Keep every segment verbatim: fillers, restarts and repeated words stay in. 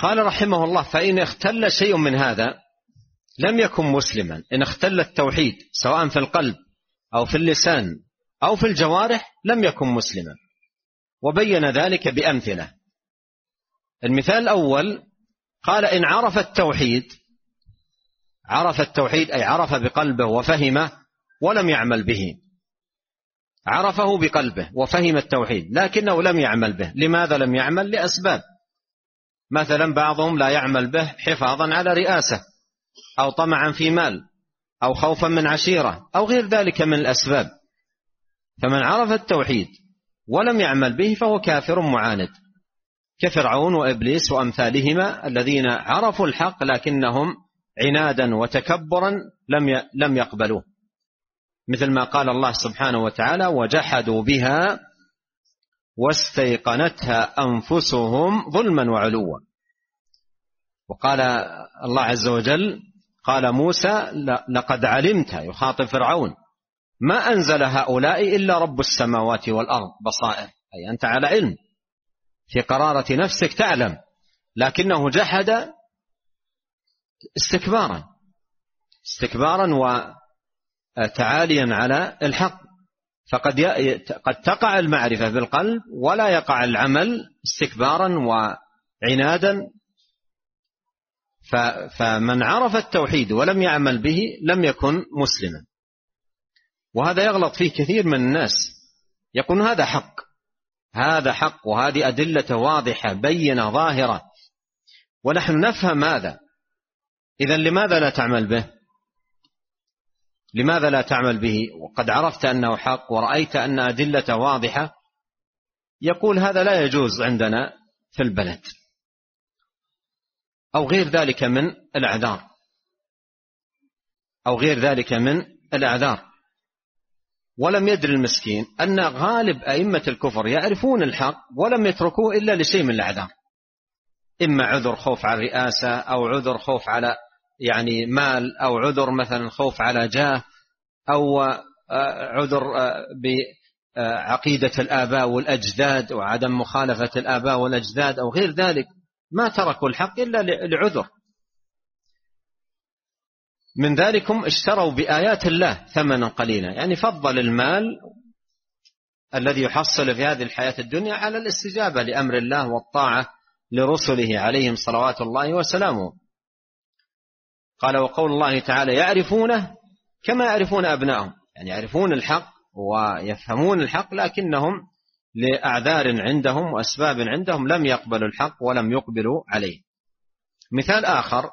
قال رحمه الله: فإن اختل شيء من هذا لم يكن مسلما. إن اختل التوحيد سواء في القلب أو في اللسان أو في الجوارح لم يكن مسلما، وبين ذلك بأمثلة. المثال الأول قال: إن عرف التوحيد، عرف التوحيد أي عرف بقلبه وفهمه ولم يعمل به، عرفه بقلبه وفهم التوحيد لكنه لم يعمل به. لماذا لم يعمل؟ لأسباب. مثلا بعضهم لا يعمل به حفاظا على رئاسة أو طمعا في مال أو خوفا من عشيرة أو غير ذلك من الأسباب. فمن عرف التوحيد ولم يعمل به فهو كافر معاند، كفرعون وإبليس وأمثالهما الذين عرفوا الحق لكنهم عنادا وتكبرا لم لم يقبلوه، مثل ما قال الله سبحانه وتعالى: وجحدوا بها واستيقنتها أنفسهم ظلما وعلوا. وقال الله عز وجل: قال موسى: لقد علمت، يخاطب فرعون، ما أنزل هؤلاء إلا رب السماوات والأرض بصائر. أي أنت على علم، في قرارة نفسك تعلم، لكنه جحد استكبارا استكبارا وتعاليا على الحق. فقد قد تقع المعرفة بالقلب ولا يقع العمل استكبارا وعنادا. فمن عرف التوحيد ولم يعمل به لم يكن مسلما. وهذا يغلط فيه كثير من الناس، يقول هذا حق، هذا حق وهذه أدلة واضحة بينة ظاهرة ونحن نفهم هذا، إذن لماذا لا تعمل به؟ لماذا لا تعمل به وقد عرفت أنه حق ورأيت أن أدلة واضحة؟ يقول هذا لا يجوز عندنا في البلد، أو غير ذلك من الأعذار أو غير ذلك من الأعذار. ولم يدري المسكين أن غالب أئمة الكفر يعرفون الحق ولم يتركوه إلا لشيء من الأعذار، إما عذر خوف على الرئاسة أو عذر خوف على يعني مال أو عذر مثلا خوف على جاه أو عذر بعقيدة الآباء والأجداد وعدم مخالفة الآباء والأجداد أو غير ذلك. ما تركوا الحق إلا لعذر. من ذلكم اشتروا بآيات الله ثمنا قليلا، يعني فضل المال الذي يحصل في هذه الحياة الدنيا على الاستجابة لأمر الله والطاعة لرسله عليهم صلوات الله وسلامه. قال: وقول الله تعالى: يعرفونه كما يعرفون أبنائهم، يعني يعرفون الحق ويفهمون الحق لكنهم لأعذار عندهم وأسباب عندهم لم يقبلوا الحق ولم يقبلوا عليه. مثال آخر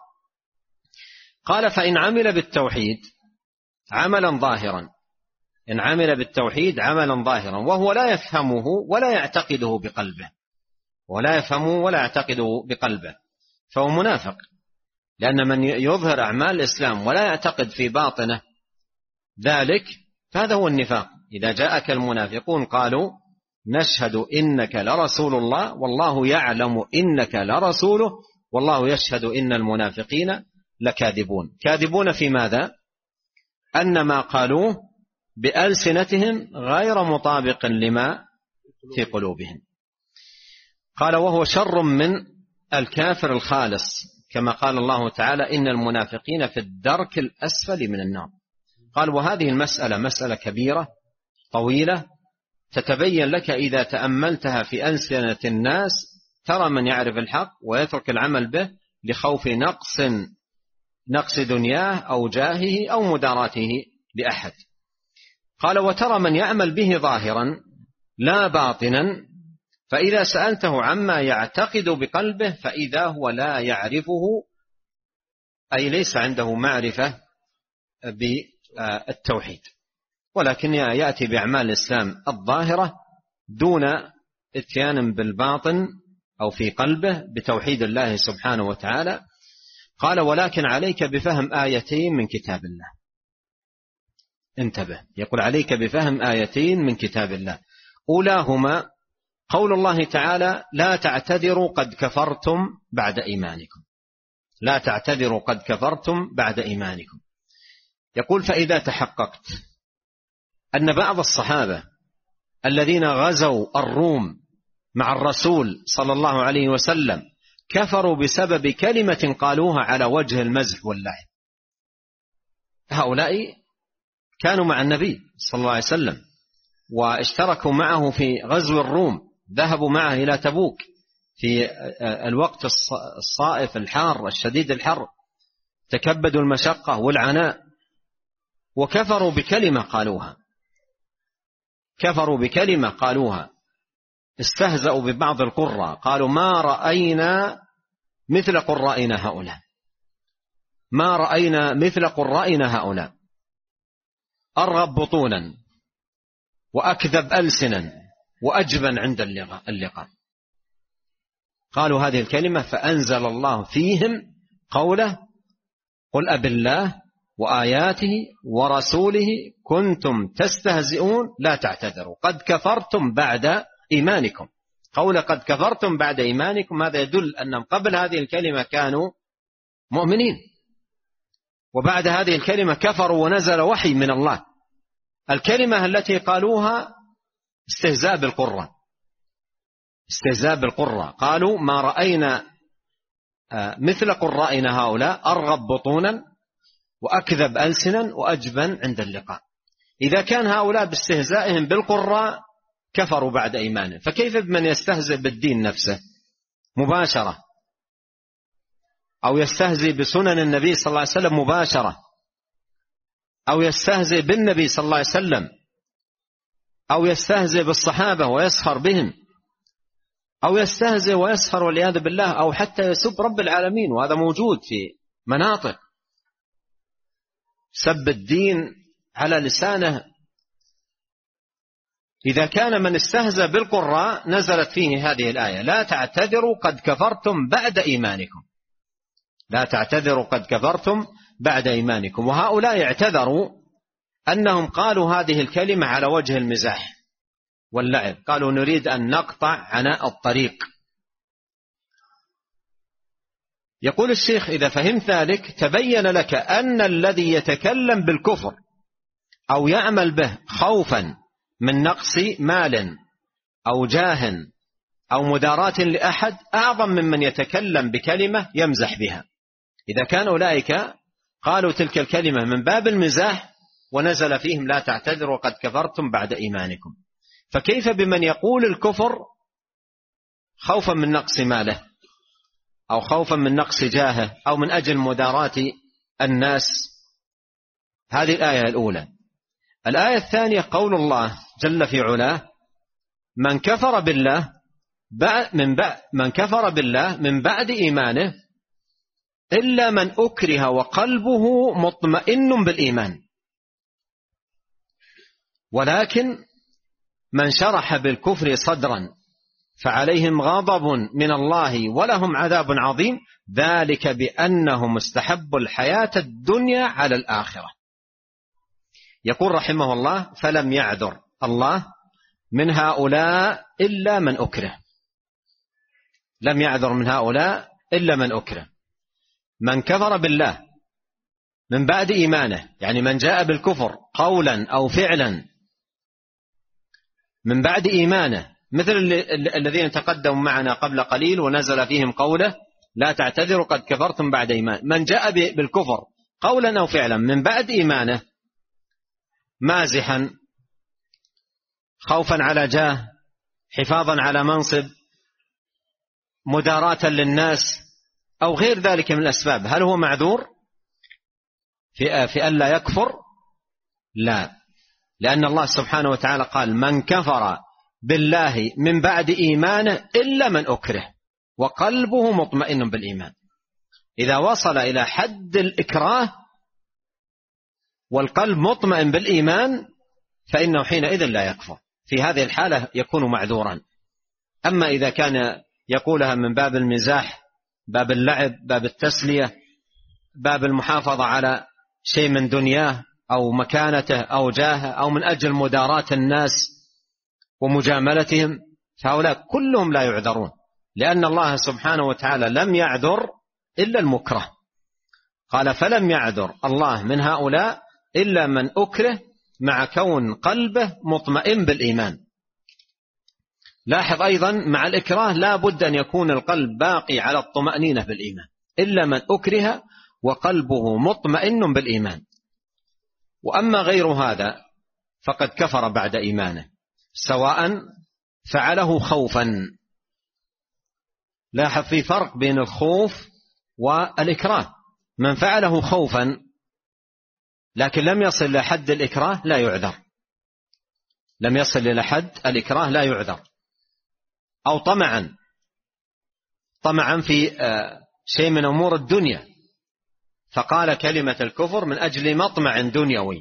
قال: فإن عمل بالتوحيد عملا ظاهرا، إن عمل بالتوحيد عملا ظاهرا وهو لا يفهمه ولا يعتقده بقلبه، ولا يفهمه ولا يعتقده بقلبه، فهو منافق، لأن من يظهر أعمال الإسلام ولا يعتقد في باطنه ذلك فهذا هو النفاق. إذا جاءك المنافقون قالوا: نشهد إنك لرسول الله والله يعلم إنك لرسوله والله يشهد إن المنافقين لكاذبون. كاذبون في ماذا؟ أن ما قالوه بألسنتهم غير مطابق لما في قلوبهم. قال: وهو شر من الكافر الخالص، كما قال الله تعالى: إن المنافقين في الدرك الأسفل من النار. قال: وهذه المسألة مسألة كبيرة طويلة تتبين لك إذا تأملتها في ألسنة الناس، ترى من يعرف الحق ويترك العمل به لخوف نقص نقص دنياه أو جاهه أو مداراته لأحد. قال: وترى من يعمل به ظاهرا لا باطنا، فإذا سألته عما يعتقد بقلبه فإذا هو لا يعرفه، أي ليس عنده معرفة بالتوحيد، ولكن يأتي بأعمال الإسلام الظاهرة دون اتيان بالباطن أو في قلبه بتوحيد الله سبحانه وتعالى. قال: ولكن عليك بفهم آيتين من كتاب الله. انتبه، يقول: عليك بفهم آيتين من كتاب الله. أولاهما قول الله تعالى: لا تعتذروا قد كفرتم بعد إيمانكم. لا تعتذروا قد كفرتم بعد إيمانكم. يقول: فإذا تحققت أن بعض الصحابة الذين غزوا الروم مع الرسول صلى الله عليه وسلم كفروا بسبب كلمة قالوها على وجه المزح واللعب. هؤلاء كانوا مع النبي صلى الله عليه وسلم واشتركوا معه في غزو الروم، ذهبوا معه إلى تبوك في الوقت الصائف الحار الشديد الحر، تكبدوا المشقة والعناء، وكفروا بكلمة قالوها كفروا بكلمة قالوها استهزأوا ببعض القراء، قالوا ما رأينا مثل قرائنا هؤلاء ما رأينا مثل قرائنا هؤلاء أرغب بطونا وأكذب ألسنا وأجبن عند اللقاء. قالوا هذه الكلمة فأنزل الله فيهم قوله قل أب الله وآياته ورسوله كنتم تستهزئون لا تعتذروا قد كفرتم بعد إيمانكم. قول قد كفرتم بعد إيمانكم هذا يدل أنهم قبل هذه الكلمة كانوا مؤمنين، وبعد هذه الكلمة كفروا ونزل وحي من الله. الكلمة التي قالوها استهزاء بالقرة استهزاء بالقرة قالوا ما رأينا مثل قرائنا هؤلاء أرغب بطونا وأكذب ألسنا وأجبن عند اللقاء. إذا كان هؤلاء باستهزائهم بالقراء كفروا بعد إيمانه، فكيف بمن يستهزئ بالدين نفسه مباشرة، أو يستهزئ بسنن النبي صلى الله عليه وسلم مباشرة، أو يستهزئ بالنبي صلى الله عليه وسلم، أو يستهزئ بالصحابة ويسخر بهم، أو يستهزئ ويسخر والعياذ بالله، أو حتى يسب رب العالمين، وهذا موجود في مناطق سب الدين على لسانه. إذا كان من استهزأ بالقراء نزلت فيه هذه الآية لا تعتذروا قد كفرتم بعد إيمانكم لا تعتذروا قد كفرتم بعد إيمانكم. وهؤلاء اعتذروا أنهم قالوا هذه الكلمة على وجه المزاح واللعب، قالوا نريد أن نقطع عناء الطريق. يقول الشيخ إذا فهمت ذلك تبين لك أن الذي يتكلم بالكفر أو يعمل به خوفا من نقص مال أو جاه أو مداراة لأحد أعظم ممن يتكلم بكلمة يمزح بها. إذا كان أولئك قالوا تلك الكلمة من باب المزاح ونزل فيهم لا تعتذروا قد كفرتم بعد إيمانكم، فكيف بمن يقول الكفر خوفا من نقص ماله أو خوفا من نقص جاهه أو من أجل مداراة الناس؟ هذه الآية الأولى. الآية الثانية قول الله جل في علاه من كفر بالله من بعد من كفر بالله من بعد إيمانه إلا من أكره وقلبه مطمئن بالإيمان ولكن من شرح بالكفر صدرا فعليهم غضب من الله ولهم عذاب عظيم ذلك بأنهم استحبوا الحياة الدنيا على الآخرة. يقول رحمه الله فلم يعذر الله من هؤلاء إلا من أكره لم يعذر من هؤلاء إلا من أكره. من كفر بالله من بعد إيمانه يعني من جاء بالكفر قولا أو فعلا من بعد إيمانه مثل الذين تقدموا معنا قبل قليل ونزل فيهم قوله لا تعتذروا قد كفرتم بعد إيمان. من جاء بالكفر قولا أو فعلا من بعد إيمانه مازحا خوفا على جاه حفاظا على منصب مداراة للناس أو غير ذلك من الأسباب، هل هو معذور في, في ألا يكفر؟ لا، لأن الله سبحانه وتعالى قال من كفر بالله من بعد إيمانه إلا من أكره وقلبه مطمئن بالإيمان. إذا وصل إلى حد الإكراه والقلب مطمئن بالإيمان فإنه حينئذ لا يكفر، في هذه الحالة يكون معذورا. أما إذا كان يقولها من باب المزاح باب اللعب باب التسلية باب المحافظة على شيء من دنياه أو مكانته أو جاهه أو من أجل مداراة الناس ومجاملتهم فهؤلاء كلهم لا يعذرون، لأن الله سبحانه وتعالى لم يعذر إلا المكره. قال فلم يعذر الله من هؤلاء إلا من أكره مع كون قلبه مطمئن بالإيمان. لاحظ أيضا مع الإكراه لا بد أن يكون القلب باقي على الطمأنينة بالإيمان، إلا من أكره وقلبه مطمئن بالإيمان. وأما غير هذا فقد كفر بعد إيمانه، سواء فعله خوفا. لاحظ في فرق بين الخوف والإكراه. من فعله خوفا لكن لم يصل إلى حد الإكراه لا يعذر، لم يصل إلى حد الإكراه لا يعذر. أو طمعا، طمعا في شيء من أمور الدنيا فقال كلمة الكفر من أجل مطمع دنيوي،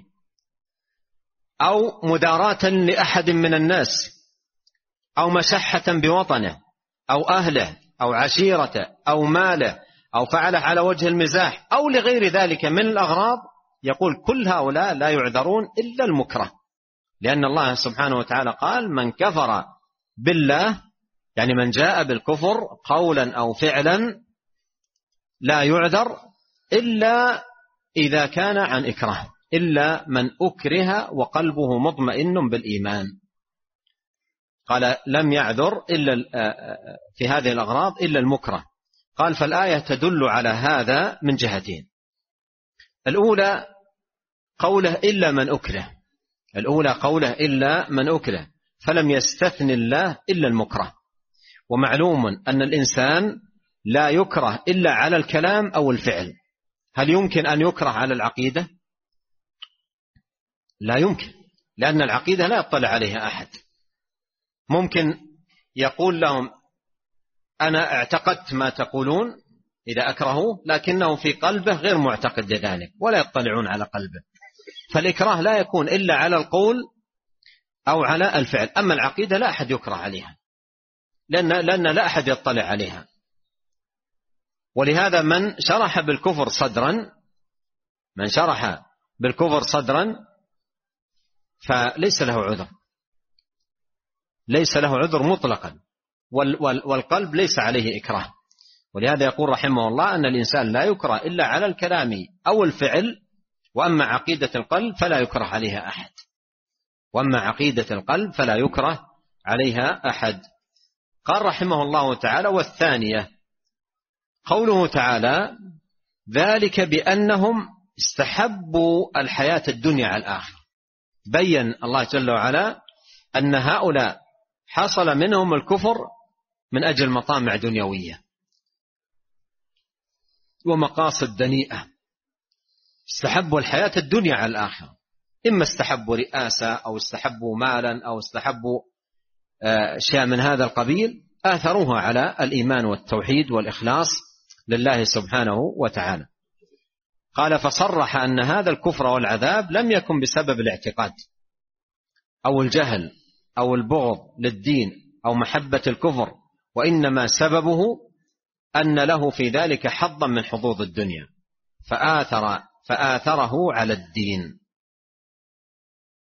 أو مداراة لأحد من الناس، أو مشحة بوطنه أو أهله أو عشيرته أو ماله، أو فعله على وجه المزاح أو لغير ذلك من الأغراض، يقول كل هؤلاء لا يعذرون إلا المكره، لأن الله سبحانه وتعالى قال من كفر بالله، يعني من جاء بالكفر قولا أو فعلا لا يعذر إلا إذا كان عن إكراه، إلا من أكره وقلبه مطمئن بالإيمان. قال لم يعذر إلا في هذه الأغراض إلا المكره. قال فالآية تدل على هذا من جهتين. الأولى قوله إلا من أكره، الأولى قوله إلا من أكره، فلم يستثن الله إلا المكره. ومعلوم أن الإنسان لا يكره إلا على الكلام أو الفعل. هل يمكن أن يكره على العقيدة؟ لا يمكن، لأن العقيدة لا يطلع عليها أحد. ممكن يقول لهم أنا اعتقدت ما تقولون إذا أكرهوه، لكنه في قلبه غير معتقد لذلك ولا يطلعون على قلبه. فالإكراه لا يكون إلا على القول أو على الفعل. أما العقيدة لا أحد يكره عليها، لأن, لأن لا أحد يطلع عليها. ولهذا من شرح بالكفر صدرا، من شرح بالكفر صدرا فليس له عذر، ليس له عذر مطلقا، والقلب ليس عليه إكراه. ولهذا يقول رحمه الله أن الإنسان لا يكره إلا على الكلام أو الفعل، وأما عقيدة القلب فلا يكره عليها أحد، وأما عقيدة القلب فلا يكره عليها أحد. قال رحمه الله تعالى والثانية قوله تعالى ذلك بأنهم استحبوا الحياة الدنيا على الآخرة. بين الله جل وعلا أن هؤلاء حصل منهم الكفر من أجل مطامع دنيوية ومقاصد دنيئة، استحبوا الحياة الدنيا على الآخرة، إما استحبوا رئاسة أو استحبوا مالا أو استحبوا شيء من هذا القبيل، آثروها على الإيمان والتوحيد والإخلاص لله سبحانه وتعالى. قال فصرح أن هذا الكفر والعذاب لم يكن بسبب الاعتقاد أو الجهل أو البغض للدين أو محبة الكفر، وإنما سببه أن له في ذلك حظا من حظوظ الدنيا فآثر فآثره على الدين.